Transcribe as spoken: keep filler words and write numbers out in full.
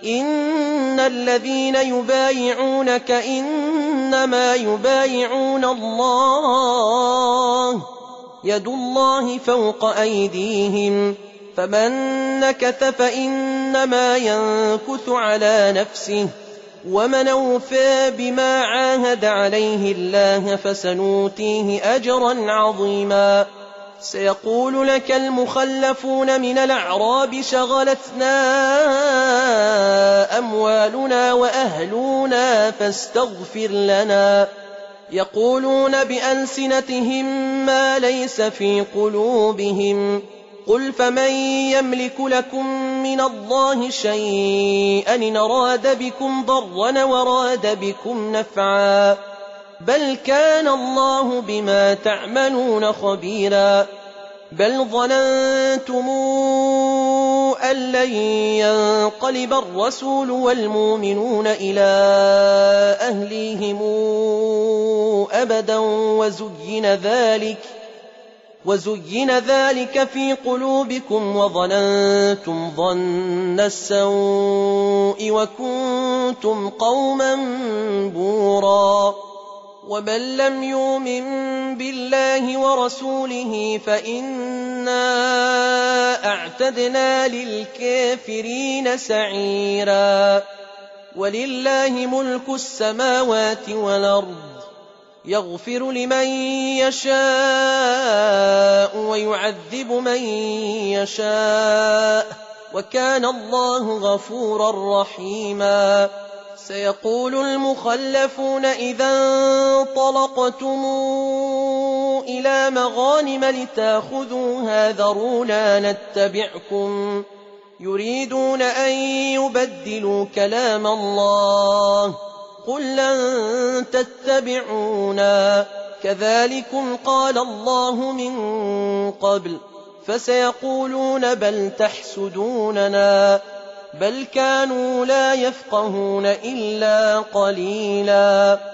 إن الذين يبايعونك إنما يبايعون الله يد الله فوق أيديهم فمن نكث فإنما ينكث على نفسه ومن أوفى بما عاهد عليه الله فسنؤتيه أجرا عظيما. سيقول لك المخلفون من الأعراب شغلتنا أموالنا وأهلنا فاستغفر لنا يقولون بألسنتهم ما ليس في قلوبهم قل فمن يملك لكم من الله شيئا إن أراد بكم ضرا وراد بكم نفعا بل كان الله بما تعملون خبيرا. بل ظننتم أن لن ينقلب الرسول والمؤمنون إلى أهليهم أبدا وزين ذلك وزين ذلك في قلوبكم وظننتم ظن السوء وكنتم قوما بورا. ومن لم يؤمن بالله ورسوله فإنا أعتدنا للكافرين سعيرا. ولله ملك السماوات والأرض يغفر لمن يشاء ويعذب من يشاء وكان الله غفورا رحيما. سيقول المخلفون إذا انطلقتم إلى مغانم لتأخذوها ذرونا نتبعكم يريدون أن يبدلوا كلام الله قل لن تتبعونا كذلكم قال الله من قبل فسيقولون بل تحسدوننا بل كانوا لا يفقهون إلا قليلا.